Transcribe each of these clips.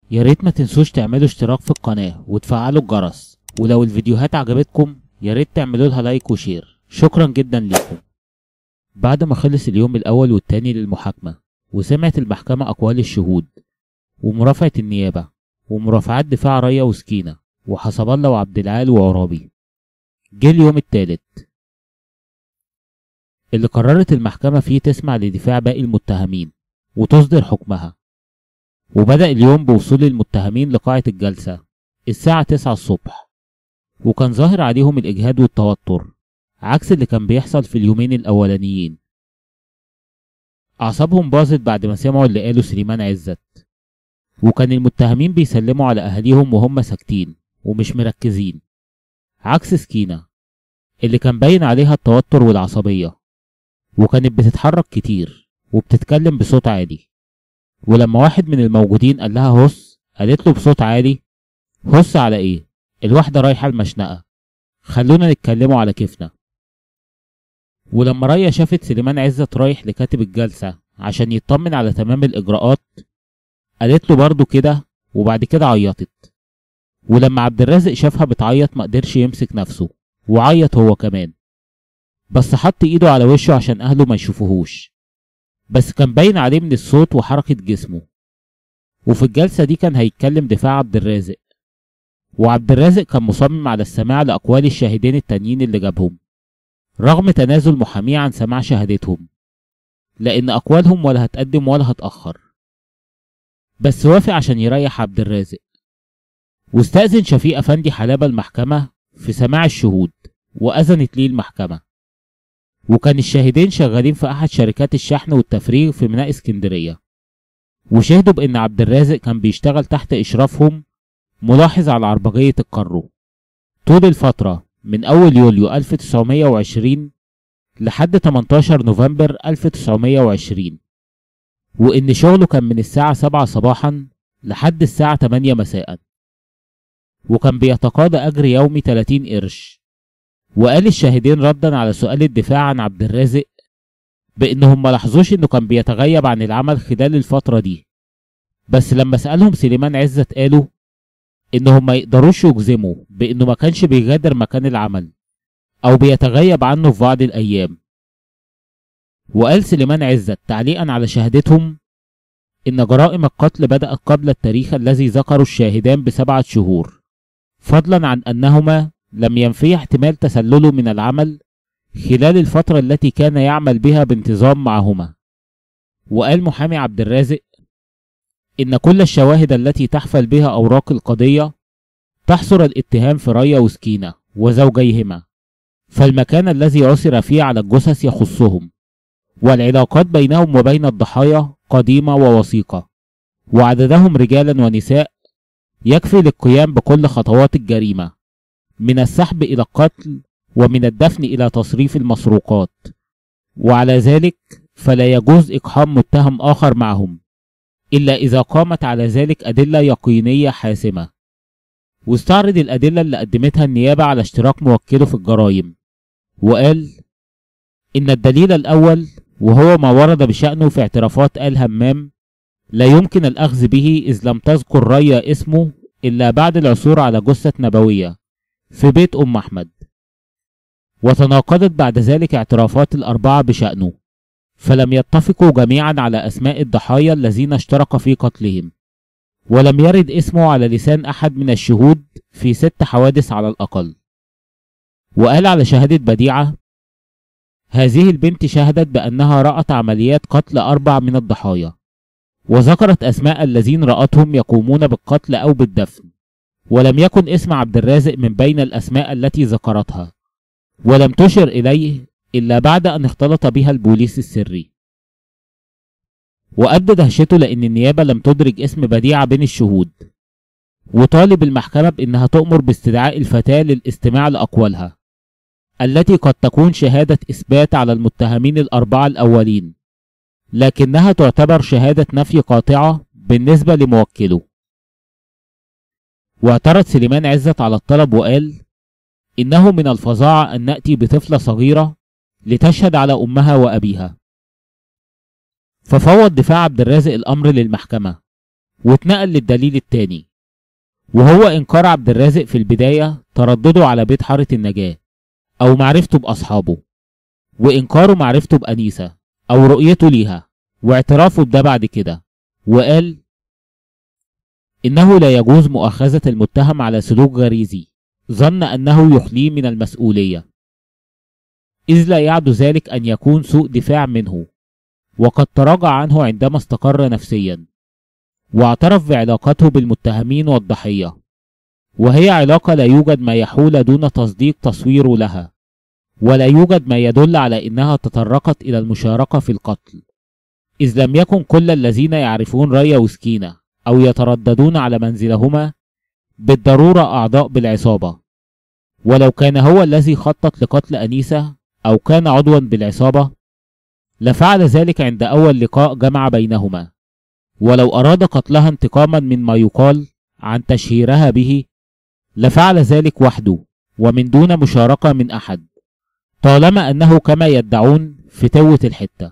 يا ريت ما تنسوش تعملوا اشتراك في القناة وتفعلوا الجرس، ولو الفيديوهات عجبتكم يا ريت تعملوا لها لايك وشير. شكرا جدا لكم. بعد ما خلص اليوم الأول والتاني للمحاكمة وسمعت المحكمة أقوال الشهود ومرافعة النيابة ومرافعات دفاع ريا وسكينة وحسب الله وعبد العال وعرابي، جه اليوم التالت اللي قررت المحكمة فيه تسمع لدفاع باقي المتهمين وتصدر حكمها. وبدأ اليوم بوصول المتهمين لقاعة الجلسة الساعة 9 الصبح، وكان ظاهر عليهم الإجهاد والتوتر عكس اللي كان بيحصل في اليومين الأولانيين. أعصابهم باظت بعد ما سمعوا اللي قاله سليمان عزت، وكان المتهمين بيسلموا على أهاليهم وهم ساكتين ومش مركزين، عكس سكينة اللي كان باين عليها التوتر والعصبية، وكانت بتتحرك كتير وبتتكلم بصوت عالي. ولما واحد من الموجودين قال لها هص، قالت له بصوت عالي: هص على ايه؟ الواحدة رايحة المشنقة، خلونا نتكلموا على كيفنا. ولما ريا شافت سليمان عزت رايح لكاتب الجلسة عشان يطمن على تمام الإجراءات قالت له برضه كده، وبعد كده عيطت. ولما عبد الرازق شافها بتعيط مقدرش يمسك نفسه وعيط هو كمان، بس حط ايده على وشه عشان اهله ما يشوفوهوش، بس كان باين عليه من الصوت وحركة جسمه. وفي الجلسة دي كان هيتكلم دفاع عبد الرازق، وعبد الرازق كان مصمم على السماع لأقوال الشاهدين التانيين اللي جابهم رغم تنازل محاميه عن سماع شهادتهم، لأن أقوالهم ولا هتقدم ولا هتأخر. بس وافق عشان يريح عبد الرازق، واستأذن شفيق أفندي حلابة المحكمة في سماع الشهود، وأذنت ليه المحكمة. وكان الشاهدين شغالين في أحد شركات الشحن والتفريغ في ميناء اسكندرية، وشهدوا بأن عبد الرازق كان بيشتغل تحت إشرافهم ملاحظ على عربجية الكارو طول الفترة من أول يوليو 1920 لحد 18 نوفمبر 1920، وإن شغله كان من الساعة 7 صباحا لحد الساعة 8 مساء، وكان بيتقاضى أجر يومي 30 قرش. وقال الشاهدين ردا على سؤال الدفاع عن عبد الرازق بأنهم ما لاحظوش إنه كان بيتغيب عن العمل خلال الفترة دي، بس لما سألهم سليمان عزت قالوا إنهم ما يقدروش يجزموا بإنه ما كانش بيغادر مكان العمل أو بيتغيب عنه في بعض الأيام. وقال سليمان عزت تعليقا على شهادتهم إن جرائم القتل بدأت قبل التاريخ الذي ذكره الشاهدان ب7 شهور، فضلا عن أنهما لم ينفي احتمال تسلله من العمل خلال الفترة التي كان يعمل بها بانتظام معهما. وقال محامي عبد الرازق إن كل الشواهد التي تحفل بها أوراق القضية تحصر الاتهام في ريا وسكينة وزوجيهما، فالمكان الذي عثر فيه على الجثث يخصهم، والعلاقات بينهم وبين الضحايا قديمة ووثيقة، وعددهم رجالا ونساء يكفي للقيام بكل خطوات الجريمة من السحب إلى القتل ومن الدفن إلى تصريف المسروقات، وعلى ذلك فلا يجوز إقحام متهم آخر معهم إلا إذا قامت على ذلك أدلة يقينية حاسمة. واستعرض الأدلة اللي قدمتها النيابة على اشتراك موكله في الجرائم، وقال إن الدليل الأول وهو ما ورد بشأنه في اعترافات آل همام لا يمكن الأخذ به إذ لم تذكر ريا اسمه إلا بعد العثور على جثة نبوية في بيت أم أحمد، وتناقضت بعد ذلك اعترافات الأربعة بشأنه، فلم يتفقوا جميعا على أسماء الضحايا الذين اشترك في قتلهم، ولم يرد اسمه على لسان أحد من الشهود في 6 حوادث على الأقل. وقال على شهادة بديعة: هذه البنت شهدت بأنها رأت عمليات قتل 4 من الضحايا، وذكرت أسماء الذين رأتهم يقومون بالقتل أو بالدفن، ولم يكن اسم عبد الرازق من بين الأسماء التي ذكرتها، ولم تشر إليه إلا بعد أن اختلط بها البوليس السري. وأبدى دهشته لأن النيابة لم تدرج اسم بديعة بين الشهود، وطالب المحكمة بأنها تؤمر باستدعاء الفتاة للاستماع لأقوالها التي قد تكون شهادة إثبات على المتهمين الأربعة الأولين، لكنها تعتبر شهادة نفي قاطعة بالنسبة لموكله. واعترض سليمان عزت على الطلب وقال إنه من الفظاعة أن نأتي بطفلة صغيرة لتشهد على أمها وأبيها. ففوض دفاع عبد الرازق الأمر للمحكمة، واتنقل للدليل التاني، وهو إنكار عبد الرازق في البداية تردده على بيت حارة النجاة أو معرفته بأصحابه، وإنكاره معرفته بأنيسة أو رؤيته ليها، واعترافه بده بعد كده، وقال إنه لا يجوز مؤاخذة المتهم على سلوك غريزي ظن أنه يخليه من المسؤولية، إذ لا يعد ذلك أن يكون سوء دفاع منه، وقد تراجع عنه عندما استقر نفسيا، واعترف بعلاقته بالمتهمين والضحية، وهي علاقة لا يوجد ما يحول دون تصديق تصويره لها، ولا يوجد ما يدل على أنها تطرقت إلى المشاركة في القتل، إذ لم يكن كل الذين يعرفون ريا وسكينة أو يترددون على منزلهما بالضرورة أعضاء بالعصابة، ولو كان هو الذي خطط لقتل أنيسة أو كان عضوا بالعصابة لفعل ذلك عند أول لقاء جمع بينهما، ولو أراد قتلها انتقاما مما يقال عن تشهيرها به لفعل ذلك وحده ومن دون مشاركة من أحد، طالما أنه كما يدعون فتوة الحتة.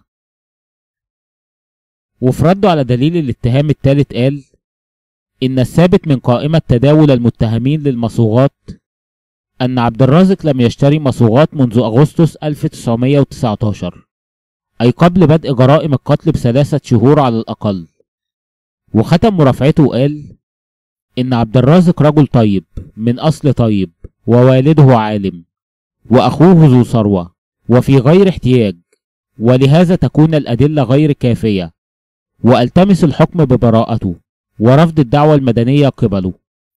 وفي رده على دليل الاتهام الثالث قال إن الثابت من قائمة تداول المتهمين للمصوغات أن عبد الرازق لم يشتري مصوغات منذ أغسطس 1919، أي قبل بدء جرائم القتل ب3 شهور على الأقل. وختم مرافعته وقال إن عبد الرازق رجل طيب من أصل طيب، ووالده عالم، وأخوه ذو ثروة وفي غير احتياج، ولهذا تكون الأدلة غير كافية، وألتمس الحكم ببراءته ورفض الدعوة المدنية قبله.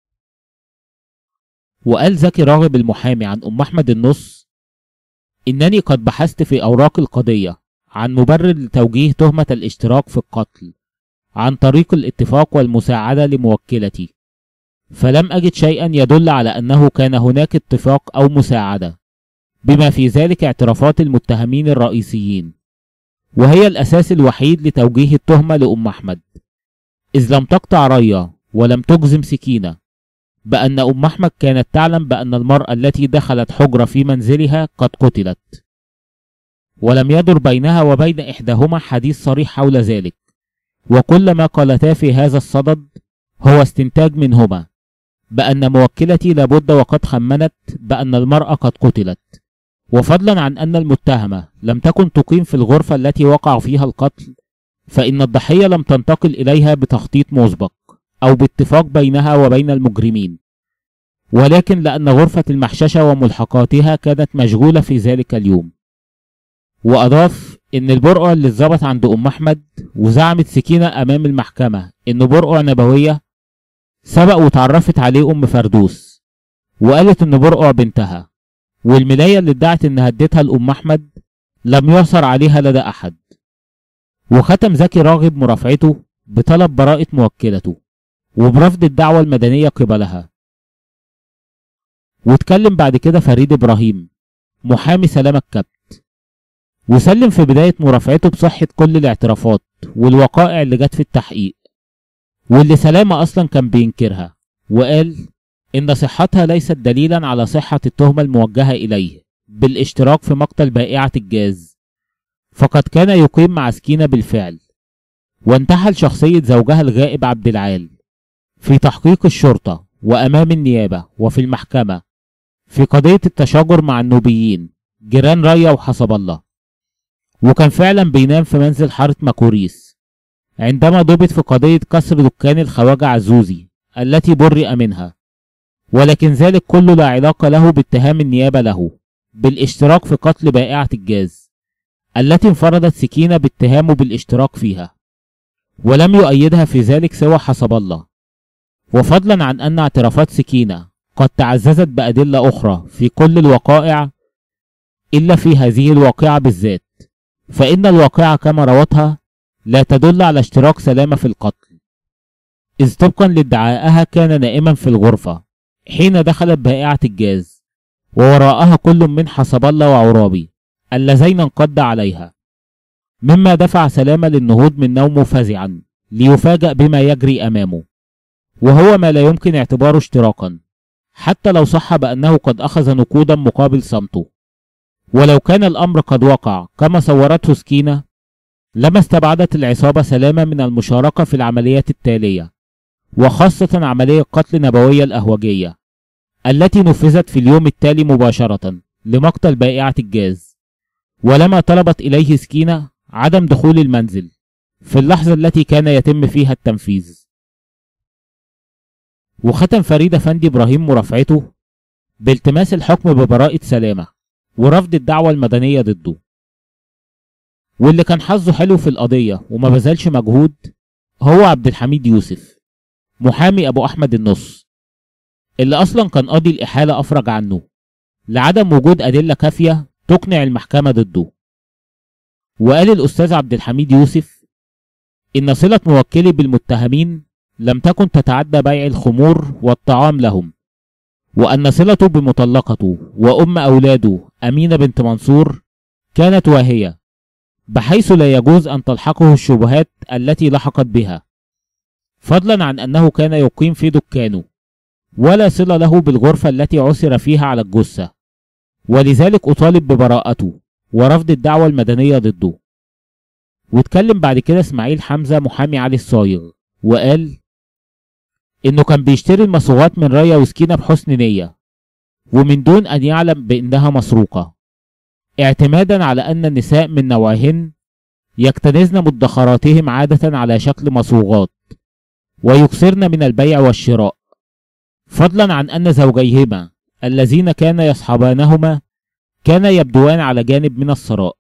وقال زكي راغب المحامي عن أم أحمد النص إنني قد بحثت في أوراق القضية عن مبرر لتوجيه تهمة الاشتراك في القتل عن طريق الاتفاق والمساعدة لموكلتي، فلم أجد شيئا يدل على أنه كان هناك اتفاق أو مساعدة، بما في ذلك اعترافات المتهمين الرئيسيين، وهي الأساس الوحيد لتوجيه التهمة لأم أحمد، إذ لم تقطع ريا ولم تجزم سكينة بأن أم أحمد كانت تعلم بأن المرأة التي دخلت حجرة في منزلها قد قتلت، ولم يدر بينها وبين إحداهما حديث صريح حول ذلك، وكل ما قالتا في هذا الصدد هو استنتاج منهما بأن موكلتي لابد وقد خمنت بأن المرأة قد قتلت، وفضلا عن أن المتهمة لم تكن تقيم في الغرفة التي وقع فيها القتل، فإن الضحية لم تنتقل إليها بتخطيط مسبق أو باتفاق بينها وبين المجرمين، ولكن لأن غرفة المحششة وملحقاتها كانت مشغولة في ذلك اليوم. وأضاف إن البرقع اللي اتظبط عند أم أحمد وزعمت سكينة أمام المحكمة إنه برقع نبوية سبق وتعرفت عليه أم فردوس وقالت إنه برقع بنتها، والملاية اللي ادعت إنها ادتها لأم أحمد لم يعثر عليها لدى أحد. وختم زكي راغب مرافعته بطلب براءة موكلته وبرفض الدعوة المدنية قبلها. واتكلم بعد كده فريد إبراهيم محامي سلامة الكبت، وسلم في بداية مرافعته بصحة كل الاعترافات والوقائع اللي جت في التحقيق واللي سلامة أصلا كان بينكرها، وقال إن صحتها ليست دليلا على صحة التهمة الموجهة إليه بالاشتراك في مقتل بائعة الجاز، فقد كان يقيم مع سكينة بالفعل، وانتحل شخصية زوجها الغائب عبد العال في تحقيق الشرطة وأمام النيابة وفي المحكمة في قضية التشاجر مع النوبيين جيران ريا وحسب الله، وكان فعلا بينام في منزل حارة مكوريس عندما ضبط في قضية كسر دكان الخواجة عزوزي التي برئ منها، ولكن ذلك كله لا علاقة له باتهام النيابة له بالاشتراك في قتل بائعة الجاز التي انفردت سكينة باتهامه بالاشتراك فيها، ولم يؤيدها في ذلك سوى حسب الله. وفضلا عن أن اعترافات سكينة قد تعززت بأدلة أخرى في كل الوقائع إلا في هذه الواقعة بالذات، فإن الواقعة كما روتها لا تدل على اشتراك سلامة في القتل، إذ طبقا لادعائها كان نائما في الغرفة حين دخلت بائعة الجاز، ووراءها كل من حسب الله وعرابي اللذين انقض عليها، مما دفع سلامة للنهوض من نومه فزعا ليفاجأ بما يجري أمامه، وهو ما لا يمكن اعتباره اشتراكا حتى لو صح بأنه قد أخذ نقودا مقابل صمته. ولو كان الأمر قد وقع كما صورته سكينة لما استبعدت العصابة سلامة من المشاركة في العمليات التالية وخاصة عملية قتل نبوية الأهوجية التي نفذت في اليوم التالي مباشرة لمقتل بائعة الجاز، ولما طلبت إليه سكينة عدم دخول المنزل في اللحظة التي كان يتم فيها التنفيذ. وختم فريد أفندي إبراهيم مرافعته بالتماس الحكم ببراءة سلامة ورفض الدعوة المدنية ضده. واللي كان حظه حلو في القضية وما بذلش مجهود هو عبد الحميد يوسف، محامي أبو أحمد النص، اللي أصلا كان قاضي الإحالة أفرج عنه لعدم وجود أدلة كافية تقنع المحكمة ضده. وقال الأستاذ عبد الحميد يوسف إن صلة موكلي بالمتهمين لم تكن تتعدى بيع الخمور والطعام لهم، وأن صلته بمطلقته وأم أولاده أمينة بنت منصور كانت واهية، بحيث لا يجوز أن تلحقه الشبهات التي لحقت بها، فضلا عن أنه كان يقيم في دكانه ولا صلة له بالغرفة التي عثر فيها على الجثة، ولذلك أطالب ببراءته ورفض الدعوة المدنية ضده. واتكلم بعد كده اسماعيل حمزة محامي علي الصايغ وقال إنه كان بيشتري المصاغات من ريا وسكينة بحسن نية ومن دون أن يعلم بأنها مسروقة، اعتمادا على أن النساء من نوعهن يكتنزن مدخراتهم عادة على شكل مصوغات ويكثرن من البيع والشراء، فضلا عن أن زوجيهما الذين كان يصحبانهما كان يبدوان على جانب من الثراء.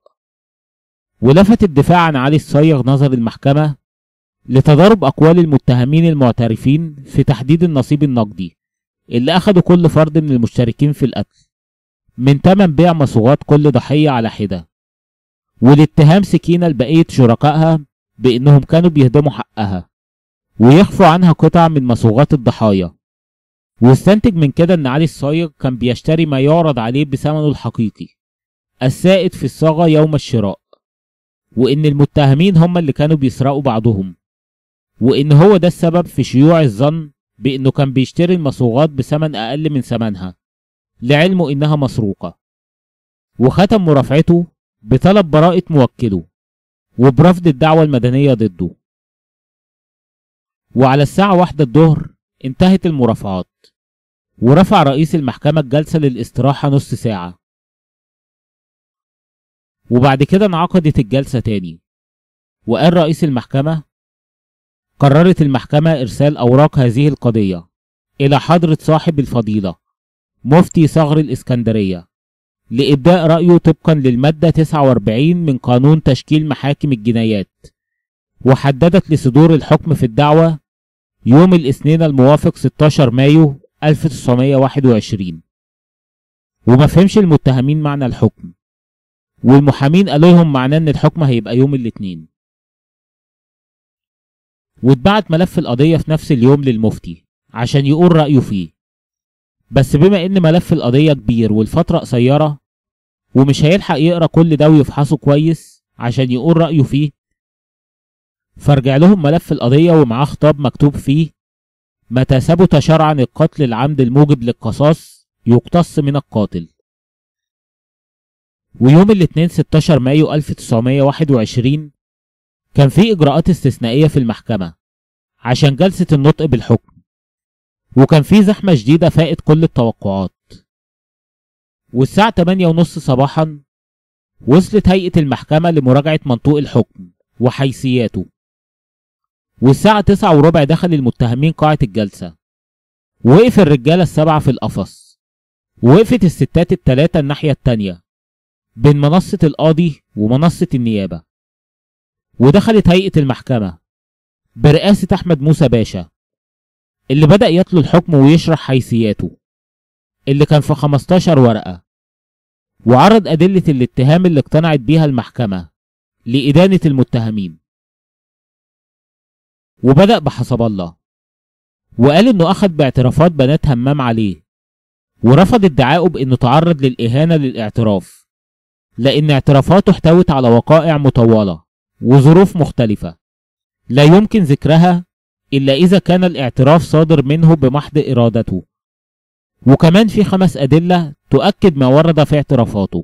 ولفت الدفاع عن علي الصايغ نظر المحكمة لتضارب أقوال المتهمين المعترفين في تحديد النصيب النقدي اللي أخده كل فرد من المشتركين في القتل من تمن بيع مصوغات كل ضحية على حدة، والاتهام سكينة لبقية شركائها بأنهم كانوا بيهدموا حقها ويخفوا عنها قطع من مصوغات الضحايا. واستنتج من كده ان علي الصايغ كان بيشتري ما يعرض عليه بثمنه الحقيقي السائد في الصاغة يوم الشراء، وان المتهمين هم اللي كانوا بيسرقوا بعضهم، وان هو ده السبب في شيوع الظن بانه كان بيشتري المصوغات بثمن اقل من ثمنها لعلمه انها مسروقة. وختم مرافعته بطلب براءة موكله وبرفض الدعوة المدنية ضده. وعلى الساعة 1 الظهر انتهت المرافعات، ورفع رئيس المحكمة الجلسة للاستراحة نص ساعة، وبعد كده انعقدت الجلسة تاني. وقال رئيس المحكمة: قررت المحكمة إرسال أوراق هذه القضية إلى حضرة صاحب الفضيلة مفتي ثغر الإسكندرية لإبداء رأيه طبقا للمادة 49 من قانون تشكيل محاكم الجنايات، وحددت لصدور الحكم في الدعوة يوم الاثنين الموافق 16 مايو 1921. وما فهمش المتهمين معنى الحكم، والمحامين قالوا لهم معناه ان الحكم هيبقى يوم الاثنين. واتبعت ملف القضية في نفس اليوم للمفتي عشان يقول رأيه فيه، بس بما ان ملف القضية كبير والفترة قصيرة ومش هيلحق يقرأ كل ده ويفحصه كويس عشان يقول رأيه فيه، فرجع لهم ملف القضية ومعاه خطاب مكتوب فيه: متى ثبت شرعا القتل العمد الموجب للقصاص يقتص من القاتل. ويوم الاثنين 16 مايو 1921 كان في إجراءات استثنائية في المحكمة عشان جلسة النطق بالحكم، وكان في زحمة شديدة فائت كل التوقعات. والساعة 8:30 صباحا وصلت هيئة المحكمة لمراجعة منطوق الحكم وحيثياته، والساعة 9:15 دخل المتهمين قاعة الجلسة. وقف الرجالة ال7 في القفص، ووقفت الستات ال3 الناحية التانية بين منصة القاضي ومنصة النيابة. ودخلت هيئة المحكمة برئاسة أحمد موسى باشا اللي بدأ يتلو الحكم ويشرح حيثياته اللي كان في 15 ورقة، وعرض أدلة الاتهام اللي اقتنعت بيها المحكمة لإدانة المتهمين. وبدأ بحسب الله، وقال إنه أخذ باعترافات بنات همام عليه، ورفض ادعائه بإنه تعرض للإهانة للاعتراف، لأن اعترافاته احتوت على وقائع مطولة وظروف مختلفة لا يمكن ذكرها إلا إذا كان الاعتراف صادر منه بمحض إرادته. وكمان في 5 أدلة تؤكد ما ورد في اعترافاته،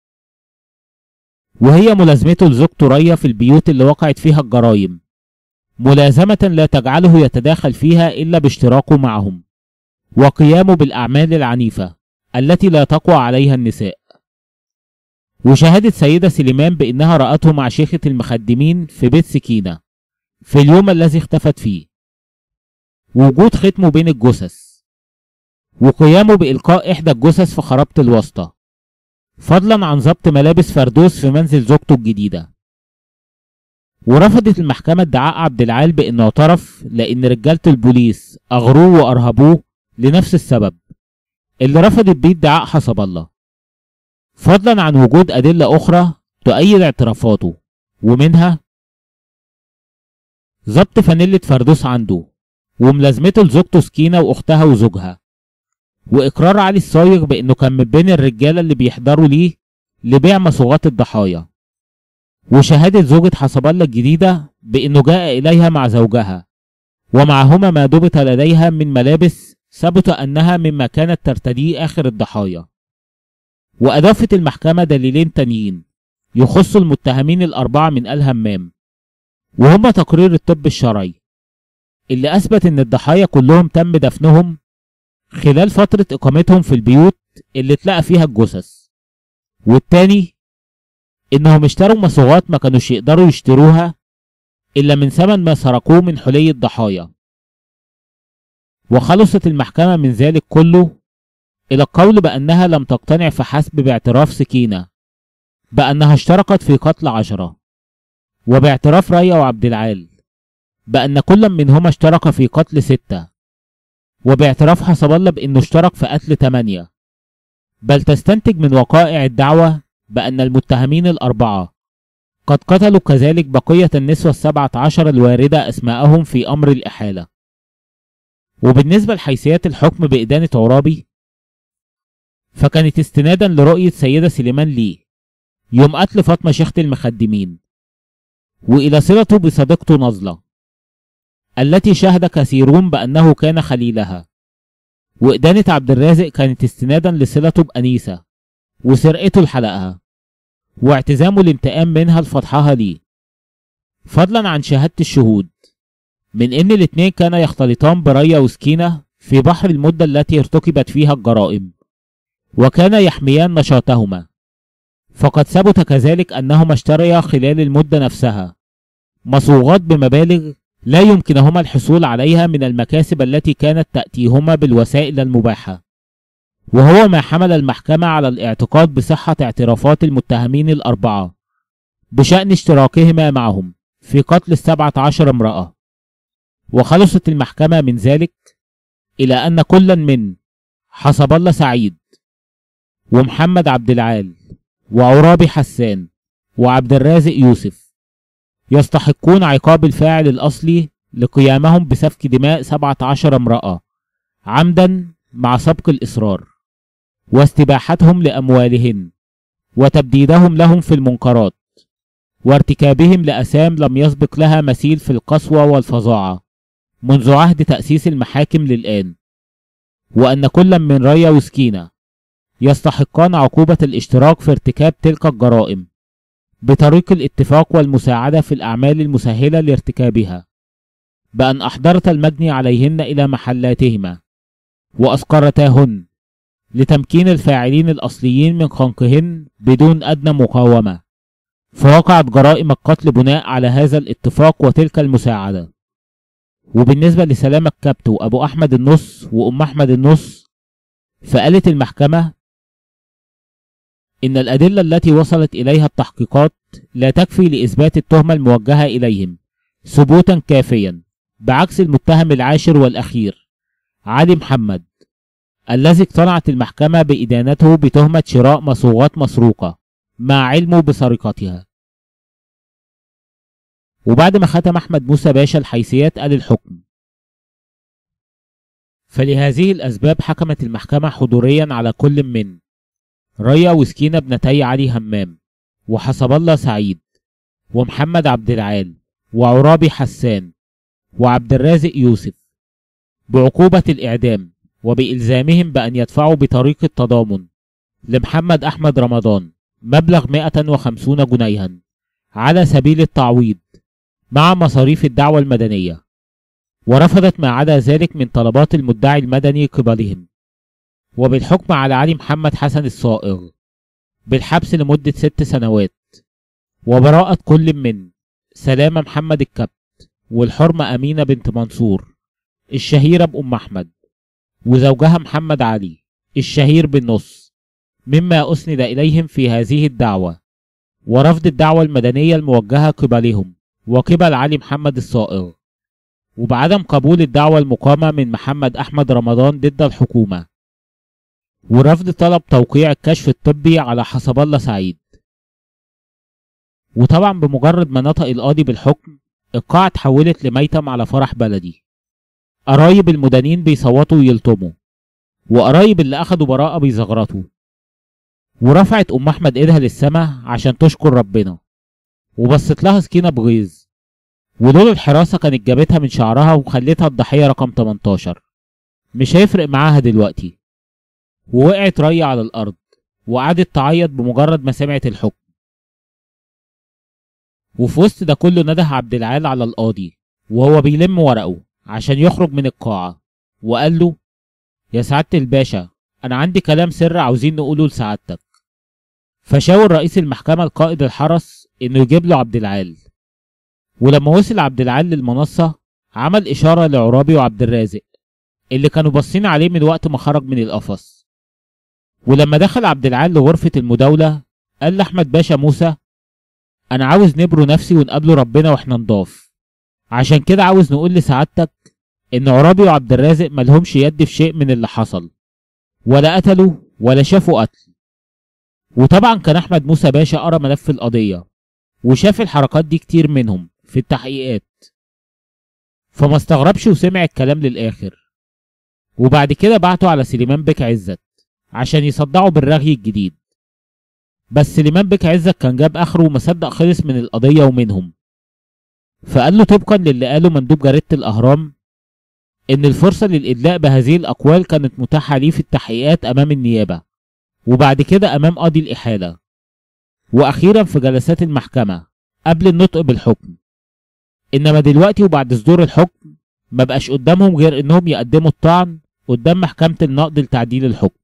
وهي ملازمته لزوجته ريا في البيوت اللي وقعت فيها الجرائم ملازمة لا تجعله يتداخل فيها إلا باشتراكه معهم، وقيامه بالأعمال العنيفة التي لا تقوى عليها النساء. وشهدت سيدة سليمان بأنها رأته مع شيخة المخدمين في بيت سكينة في اليوم الذي اختفت فيه، وجود ختمه بين الجثث، وقيامه بإلقاء إحدى الجثث في خرابة الواسطة، فضلا عن ضبط ملابس فردوس في منزل زوجته الجديدة. ورفضت المحكمة ادعاء عبد العال بأنه اعترف لأن رجالة البوليس أغروه وأرهبوه لنفس السبب اللي رفضت بيه ادعاء حسب الله، فضلا عن وجود أدلة أخرى تؤيد اعترافاته، ومنها ضبط فانيلة فردوس عنده، وملازمته لزوجته سكينة وأختها وزوجها، وإقرار علي الصايغ بأنه كان من بين الرجالة اللي بيحضروا ليه لبيع مصوغات الضحايا، وشهادة زوجة حسب الله الجديدة بأنه جاء إليها مع زوجها ومعهما ما ضبط لديها من ملابس ثبت أنها مما كانت ترتديه آخر الضحايا. وأضافت المحكمة دليلين تانيين يخصوا المتهمين الأربعة من آل همام، وهما تقرير الطب الشرعي اللي أثبت أن الضحايا كلهم تم دفنهم خلال فترة إقامتهم في البيوت اللي اتلقى فيها الجثث، والتاني إنهم اشتروا مصوغات ما كانوش يقدروا يشتروها إلا من ثمن ما سرقوه من حلي الضحايا. وخلصت المحكمة من ذلك كله إلى القول بأنها لم تقتنع فحسب باعتراف سكينة بأنها اشتركت في قتل 10، وباعتراف ريا وعبد العال بأن كل منهما اشترك في قتل 6، وباعتراف حسب الله بأنه اشترك في قتل 8، بل تستنتج من وقائع الدعوة بأن المتهمين الأربعة قد قتلوا كذلك بقية النسوة 17 الواردة أسماءهم في أمر الإحالة. وبالنسبة لحيثيات الحكم بإدانة عرابي، فكانت استنادا لرؤية سيدة سليمان ليه يوم قتل فاطمة شيخة المخدمين، وإلى صلته بصديقته نظلة التي شهد كثيرون بأنه كان خليلها. وإدانة عبد الرازق كانت استنادا لصلته بأنيسة وسرقته لحلقها، واعتزامه الانتقام منها لفضحها ليه، فضلا عن شهادة الشهود من إن الاتنين كانا يختلطان بريا وسكينة في بحر المدة التي ارتكبت فيها الجرائم، وكانا يحميان نشاطهما. فقد ثبت كذلك أنهما اشتريا خلال المدة نفسها مصوغات بمبالغ لا يمكنهما الحصول عليها من المكاسب التي كانت تأتيهما بالوسائل المباحة، وهو ما حمل المحكمة على الاعتقاد بصحة اعترافات المتهمين الأربعة بشأن اشتراكهما معهم في قتل 17 امرأة. وخلصت المحكمة من ذلك إلى أن كلا من حسب الله سعيد ومحمد عبد العال وعرابي حسان وعبد الرازق يوسف يستحقون عقاب الفاعل الأصلي لقيامهم بسفك دماء 17 امرأة عمدا مع سبق الإصرار، واستباحتهم لأموالهن، وتبديدهم لهم في المنكرات، وارتكابهم لأثام لم يسبق لها مثيل في القسوة والفظاعة منذ عهد تأسيس المحاكم للآن. وأن كل من ريا وسكينة يستحقان عقوبة الاشتراك في ارتكاب تلك الجرائم بطريق الاتفاق والمساعدة في الأعمال المسهلة لارتكابها، بأن أحضرت المجني عليهن إلى محلاتهما وأسقرتاهن لتمكين الفاعلين الأصليين من خنقهن بدون أدنى مقاومة، فوقعت جرائم القتل بناء على هذا الاتفاق وتلك المساعدة. وبالنسبة لسلامة كبت وأبو أحمد النص وأم أحمد النص، فقالت المحكمة إن الأدلة التي وصلت إليها التحقيقات لا تكفي لإثبات التهمة الموجهة إليهم ثبوتا كافيا، بعكس المتهم العاشر والأخير علي محمد الذي اقتنعت المحكمة بإدانته بتهمة شراء مصوغات مسروقة مع علمه بسرقتها. وبعد ما ختم أحمد موسى باشا الحيثيات قال الحكم: فلهذه الأسباب حكمت المحكمة حضوريا على كل من ريا وسكينة ابنتي علي همام وحسب الله سعيد ومحمد عبد العال وعرابي حسان وعبد الرازق يوسف بعقوبة الإعدام، وبإلزامهم بأن يدفعوا بطريق التضامن لمحمد أحمد رمضان مبلغ 150 جنيها على سبيل التعويض مع مصاريف الدعوة المدنية، ورفضت ما عدا ذلك من طلبات المدعي المدني قبلهم، وبالحكم على علي محمد حسن الصائغ بالحبس لمدة 6 سنوات، وبراءة كل من سلامة محمد الكبت والحرمة أمينة بنت منصور الشهيرة بأم أحمد، وزوجها محمد علي الشهير بالنص، مما أسند إليهم في هذه الدعوة، ورفض الدعوة المدنية الموجهة قبلهم وقبل علي محمد الصائغ، وبعدم قبول الدعوة المقامة من محمد أحمد رمضان ضد الحكومة، ورفض طلب توقيع الكشف الطبي على حسب الله سعيد. وطبعا بمجرد ما نطق القاضي بالحكم، القاعة اتحولت لميتم على فرح بلدي. قرايب المدانين بيصوتوا ويلطموا، وقرايب اللي أخدوا براءة بيزغرطوا. ورفعت أم أحمد إيدها للسما عشان تشكر ربنا، وبصت لها سكينة بغيظ، ولولا الحراسة كانت جابتها من شعرها وخلتها الضحية رقم 18. مش هيفرق معاها دلوقتي. ووقعت ريا على الأرض وقعدت تعيط بمجرد ما سمعت الحكم. وفي وسط ده كله نده عبد العال على القاضي وهو بيلم ورقه عشان يخرج من القاعة، وقال له: يا سعادة الباشا، أنا عندي كلام سر عاوزين نقوله لسعادتك. فشاور رئيس المحكمة القائد الحرس إنه يجيب له عبد العال. ولما وصل عبد العال للمنصة عمل إشارة لعرابي وعبد الرازق اللي كانوا باصين عليه من وقت ما خرج من القفص. ولما دخل عبد العال لغرفة المداولة قال لأحمد باشا موسى: أنا عاوز نبرو نفسي ونقابله ربنا وإحنا نضاف، عشان كده عاوز نقول لسعادتك إن عرابي وعبد الرازق ملهمش يد في شيء من اللي حصل، ولا قتلوا ولا شافوا قتل. وطبعا كان أحمد موسى باشا قرا ملف القضية وشاف الحركات دي كتير منهم في التحقيقات، فما استغربش وسمع الكلام للآخر. وبعد كده بعته على سليمان بك عزت عشان يصدعوا بالرغي الجديد. بس سليمان بك عزت كان جاب آخره وما صدق خلص من القضية ومنهم، فقال له طبقا للي قاله مندوب جريدة الأهرام إن الفرصة للإدلاء بهذه الأقوال كانت متاحة ليه في التحقيقات أمام النيابة، وبعد كده أمام قاضي الإحالة، وأخيرا في جلسات المحكمة قبل النطق بالحكم. إنما دلوقتي وبعد صدور الحكم ما بقاش قدامهم غير إنهم يقدموا الطعن قدام محكمة النقض لتعديل الحكم.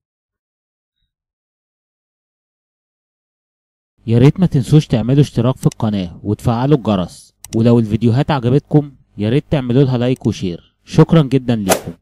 يا ريت ما تنسوش تعملوا اشتراك في القناة وتفعلوا الجرس، ولو الفيديوهات عجبتكم يا ريت تعملوا لها لايك وشير. شكرا جدا ليكم.